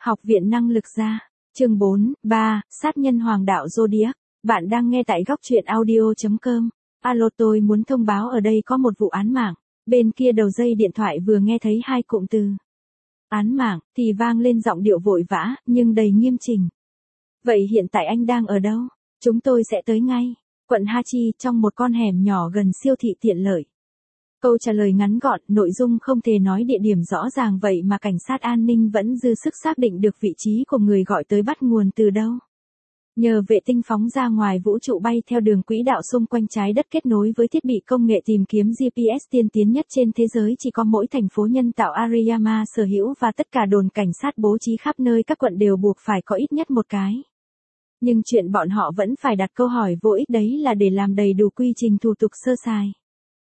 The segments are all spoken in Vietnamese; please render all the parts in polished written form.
Học viện năng lực gia. Chương 4, 3, sát nhân hoàng đạo Zodiac. Bạn đang nghe tại góc truyện audio.com. Alo, tôi muốn thông báo ở đây có một vụ án mạng. Bên kia đầu dây điện thoại vừa nghe thấy hai cụm từ án mạng thì vang lên giọng điệu vội vã nhưng đầy nghiêm chỉnh. Vậy hiện tại anh đang ở đâu? Chúng tôi sẽ tới ngay. Quận Hachi, trong một con hẻm nhỏ gần siêu thị tiện lợi. Câu trả lời ngắn gọn, nội dung không thể nói địa điểm rõ ràng vậy mà cảnh sát an ninh vẫn dư sức xác định được vị trí của người gọi tới bắt nguồn từ đâu. Nhờ vệ tinh phóng ra ngoài vũ trụ bay theo đường quỹ đạo xung quanh trái đất kết nối với thiết bị công nghệ tìm kiếm GPS tiên tiến nhất trên thế giới chỉ có mỗi thành phố nhân tạo Ariyama sở hữu và tất cả đồn cảnh sát bố trí khắp nơi các quận đều buộc phải có ít nhất một cái. Nhưng chuyện bọn họ vẫn phải đặt câu hỏi vô ích đấy là để làm đầy đủ quy trình thủ tục sơ sài.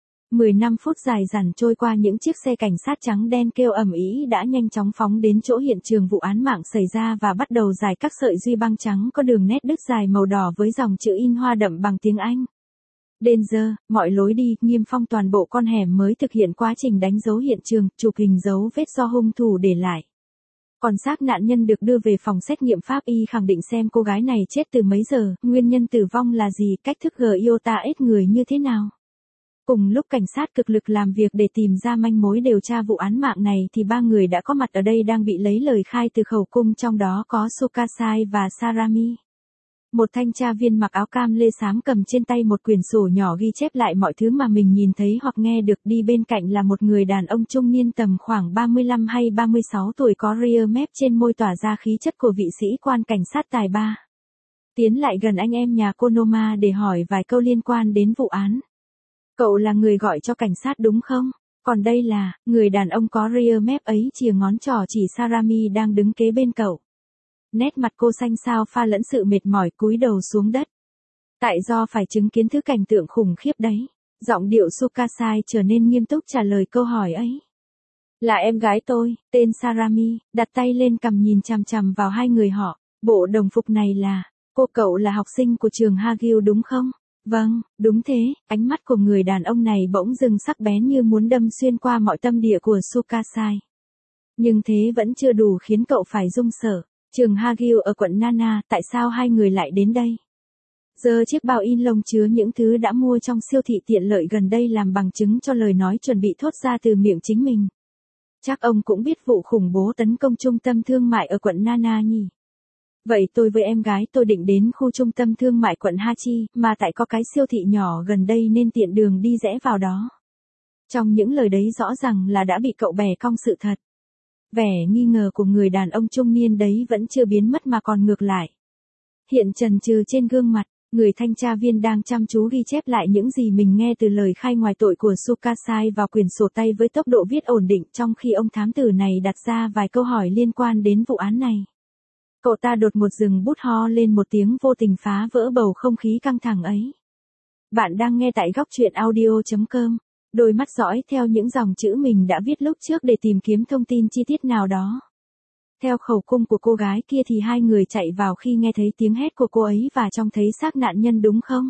15 phút dài dẳng trôi qua những chiếc xe cảnh sát trắng đen kêu ầm ĩ đã nhanh chóng phóng đến chỗ hiện trường vụ án mạng xảy ra và bắt đầu rải các sợi duy băng trắng có đường nét đứt dài màu đỏ với dòng chữ in hoa đậm bằng tiếng Anh. Danger, mọi lối đi, niêm phong toàn bộ con hẻm mới thực hiện quá trình đánh dấu hiện trường, chụp hình dấu vết do hung thủ để lại. Còn xác nạn nhân được đưa về phòng xét nghiệm pháp y khẳng định xem cô gái này chết từ mấy giờ, nguyên nhân tử vong là gì, cách thức iota ết người như thế nào. Cùng lúc cảnh sát cực lực làm việc để tìm ra manh mối điều tra vụ án mạng này thì ba người đã có mặt ở đây đang bị lấy lời khai từ khẩu cung, trong đó có Sukasai và Sarami. Một thanh tra viên mặc áo cam lê xám cầm trên tay một quyển sổ nhỏ ghi chép lại mọi thứ mà mình nhìn thấy hoặc nghe được, đi bên cạnh là một người đàn ông trung niên tầm khoảng 35 hay 36 tuổi có ria mép trên môi tỏa ra khí chất của vị sĩ quan cảnh sát tài ba. Tiến lại gần anh em nhà Konoma để hỏi vài câu liên quan đến vụ án. Cậu là người gọi cho cảnh sát đúng không? Còn đây là, người đàn ông có ria mép ấy chìa ngón trỏ chỉ Sarami đang đứng kế bên cậu. Nét mặt cô xanh xao pha lẫn sự mệt mỏi cúi đầu xuống đất. Tại do phải chứng kiến thứ cảnh tượng khủng khiếp đấy. Giọng điệu Sukasai trở nên nghiêm túc trả lời câu hỏi ấy. Là em gái tôi, tên Sarami, đặt tay lên cằm nhìn chằm chằm vào hai người họ. Bộ đồng phục này là, cậu là học sinh của trường Hagyu đúng không? Vâng, đúng thế, ánh mắt của người đàn ông này bỗng dưng sắc bén như muốn đâm xuyên qua mọi tâm địa của Sukasai. Nhưng thế vẫn chưa đủ khiến cậu phải run sợ. Trường Hagyu ở quận Nana, tại sao hai người lại đến đây? Giơ chiếc bao in lông chứa những thứ đã mua trong siêu thị tiện lợi gần đây làm bằng chứng cho lời nói chuẩn bị thốt ra từ miệng chính mình. Chắc ông cũng biết vụ khủng bố tấn công trung tâm thương mại ở quận Nana nhỉ? Vậy tôi với em gái tôi định đến khu trung tâm thương mại quận Hachi, mà tại có cái siêu thị nhỏ gần đây nên tiện đường đi rẽ vào đó. Trong những lời đấy rõ ràng là đã bị cậu bẻ cong sự thật. Vẻ nghi ngờ của người đàn ông trung niên đấy vẫn chưa biến mất mà còn ngược lại. Hiện chần chừ trên gương mặt, người thanh tra viên đang chăm chú ghi chép lại những gì mình nghe từ lời khai ngoài tội của Sukasai vào quyển sổ tay với tốc độ viết ổn định trong khi ông thám tử này đặt ra vài câu hỏi liên quan đến vụ án này. Cậu ta đột ngột dừng bút ho lên một tiếng vô tình phá vỡ bầu không khí căng thẳng ấy. Bạn đang nghe tại góc truyện audio.com. Đôi mắt dõi theo những dòng chữ mình đã viết lúc trước để tìm kiếm thông tin chi tiết nào đó. Theo khẩu cung của cô gái kia thì hai người chạy vào khi nghe thấy tiếng hét của cô ấy và trông thấy xác nạn nhân đúng không?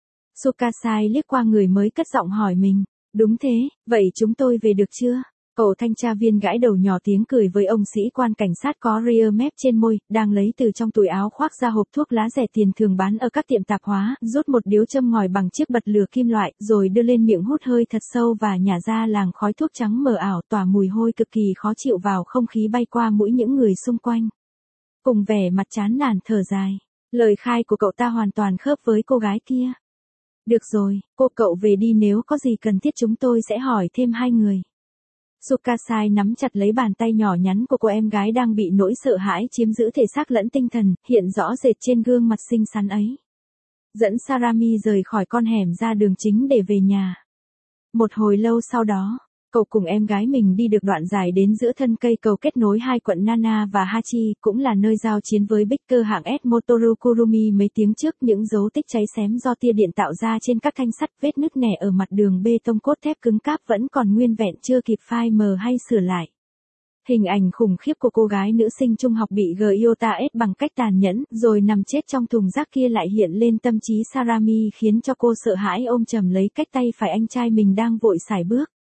Sukasai liếc qua người mới cất giọng hỏi mình. Đúng thế, vậy chúng tôi về được chưa? Cậu thanh tra viên gãi đầu nhỏ tiếng cười với ông sĩ quan cảnh sát có ria mép trên môi, đang lấy từ trong túi áo khoác ra hộp thuốc lá rẻ tiền thường bán ở các tiệm tạp hóa, rút một điếu châm ngòi bằng chiếc bật lửa kim loại, rồi đưa lên miệng hút hơi thật sâu và nhả ra làn khói thuốc trắng mờ ảo tỏa mùi hôi cực kỳ khó chịu vào không khí bay qua mũi những người xung quanh. Cùng vẻ mặt chán nản thở dài, lời khai của cậu ta hoàn toàn khớp với cô gái kia. Được rồi, cậu về đi, nếu có gì cần thiết chúng tôi sẽ hỏi thêm hai người. Sukasai nắm chặt lấy bàn tay nhỏ nhắn của cô em gái đang bị nỗi sợ hãi chiếm giữ thể xác lẫn tinh thần, hiện rõ rệt trên gương mặt xinh xắn ấy. Dẫn Sarami rời khỏi con hẻm ra đường chính để về nhà. Một hồi lâu sau đó, cậu cùng em gái mình đi được đoạn dài đến giữa thân cây cầu kết nối hai quận Nana và Hachi, cũng là nơi giao chiến với Biker hạng S Motoru Kurumi mấy tiếng trước. Những dấu tích cháy xém do tia điện tạo ra trên các thanh sắt, vết nứt nẻ ở mặt đường bê tông cốt thép cứng cáp vẫn còn nguyên vẹn, chưa kịp phai mờ hay sửa lại. Hình ảnh khủng khiếp của cô gái nữ sinh trung học bị iota ết bằng cách tàn nhẫn rồi nằm chết trong thùng rác kia lại hiện lên tâm trí Sarami, khiến cho cô sợ hãi ôm chầm lấy cách tay phải anh trai mình đang vội sải bước.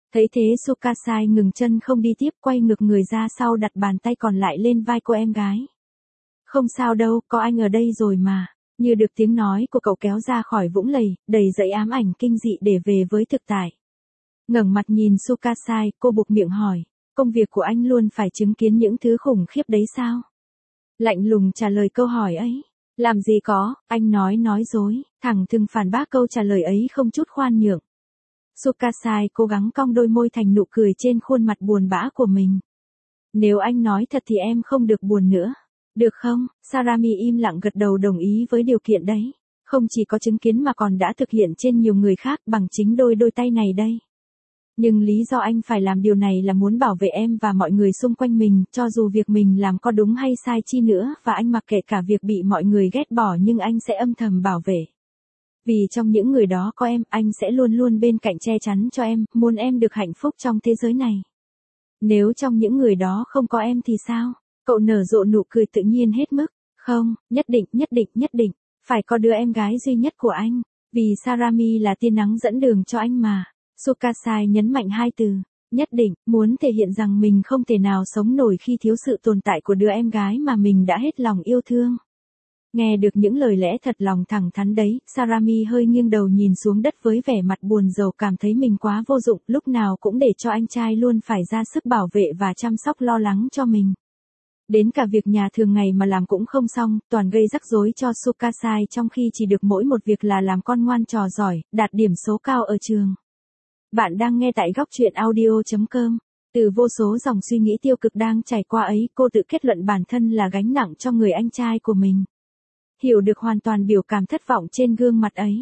Thấy thế Sukasai ngừng chân không đi tiếp, quay ngược người ra sau đặt bàn tay còn lại lên vai cô em gái. Không sao đâu, có anh ở đây rồi mà. Như được tiếng nói của cậu kéo ra khỏi vũng lầy, đầy dẫy ám ảnh kinh dị để về với thực tại. Ngẩng mặt nhìn Sukasai, cô buộc miệng hỏi, công việc của anh luôn phải chứng kiến những thứ khủng khiếp đấy sao? Lạnh lùng trả lời câu hỏi ấy. Làm gì có, anh nói dối, thẳng thừng phản bác câu trả lời ấy không chút khoan nhượng. Sukasai cố gắng cong đôi môi thành nụ cười trên khuôn mặt buồn bã của mình. Nếu anh nói thật thì em không được buồn nữa. Được không? Sarami im lặng gật đầu đồng ý với điều kiện đấy. Không chỉ có chứng kiến mà còn đã thực hiện trên nhiều người khác bằng chính đôi tay này đây. Nhưng lý do anh phải làm điều này là muốn bảo vệ em và mọi người xung quanh mình, cho dù việc mình làm có đúng hay sai chi nữa, và anh mặc kệ cả việc bị mọi người ghét bỏ nhưng anh sẽ âm thầm bảo vệ. Vì trong những người đó có em, anh sẽ luôn luôn bên cạnh che chắn cho em, muốn em được hạnh phúc trong thế giới này. Nếu trong những người đó không có em thì sao? Cậu nở rộ nụ cười tự nhiên hết mức. Không, nhất định, phải có đứa em gái duy nhất của anh. Vì Sarami là tia nắng dẫn đường cho anh mà. Sukasai nhấn mạnh hai từ, nhất định, muốn thể hiện rằng mình không thể nào sống nổi khi thiếu sự tồn tại của đứa em gái mà mình đã hết lòng yêu thương. Nghe được những lời lẽ thật lòng thẳng thắn đấy, Sarami hơi nghiêng đầu nhìn xuống đất với vẻ mặt buồn rầu, cảm thấy mình quá vô dụng, lúc nào cũng để cho anh trai luôn phải ra sức bảo vệ và chăm sóc lo lắng cho mình. Đến cả việc nhà thường ngày mà làm cũng không xong, toàn gây rắc rối cho Sukasai trong khi chỉ được mỗi một việc là làm con ngoan trò giỏi, đạt điểm số cao ở trường. Bạn đang nghe tại góc truyện audio.com. Từ vô số dòng suy nghĩ tiêu cực đang trải qua ấy, cô tự kết luận bản thân là gánh nặng cho người anh trai của mình. Hiểu được hoàn toàn biểu cảm thất vọng trên gương mặt ấy.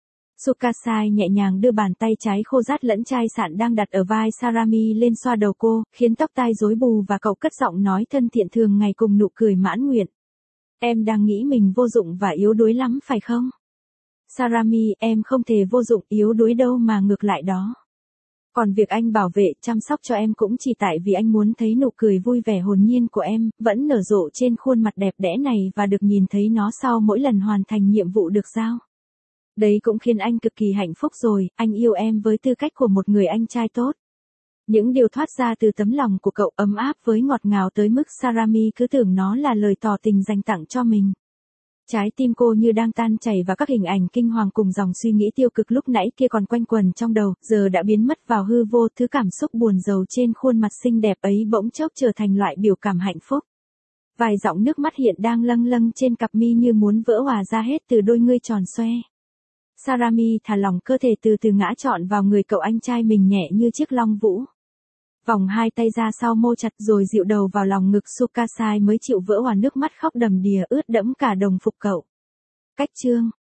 Sukasai nhẹ nhàng đưa bàn tay trái khô rát lẫn chai sạn đang đặt ở vai Sarami lên xoa đầu cô, khiến tóc tai rối bù và cậu cất giọng nói thân thiện thường ngày cùng nụ cười mãn nguyện. Em đang nghĩ mình vô dụng và yếu đuối lắm phải không? Sarami, em không thể vô dụng yếu đuối đâu mà ngược lại đó. Còn việc anh bảo vệ, chăm sóc cho em cũng chỉ tại vì anh muốn thấy nụ cười vui vẻ hồn nhiên của em, vẫn nở rộ trên khuôn mặt đẹp đẽ này và được nhìn thấy nó sau mỗi lần hoàn thành nhiệm vụ được giao. Đấy cũng khiến anh cực kỳ hạnh phúc rồi, anh yêu em với tư cách của một người anh trai tốt. Những điều thoát ra từ tấm lòng của cậu ấm áp với ngọt ngào tới mức Sarami cứ tưởng nó là lời tỏ tình dành tặng cho mình. Trái tim cô như đang tan chảy và các hình ảnh kinh hoàng cùng dòng suy nghĩ tiêu cực lúc nãy kia còn quanh quẩn trong đầu, giờ đã biến mất vào hư vô, thứ cảm xúc buồn rầu trên khuôn mặt xinh đẹp ấy bỗng chốc trở thành loại biểu cảm hạnh phúc. Vài giọt nước mắt hiện đang lâng lâng trên cặp mi như muốn vỡ hòa ra hết từ đôi ngươi tròn xoe. Sarami thả lỏng cơ thể từ từ ngã trọn vào người cậu anh trai mình nhẹ như chiếc long vũ. Vòng hai tay ra sau mô chặt rồi dịu đầu vào lòng ngực Sukasai mới chịu vỡ hòa nước mắt khóc đầm đìa ướt đẫm cả đồng phục cậu. Cách chương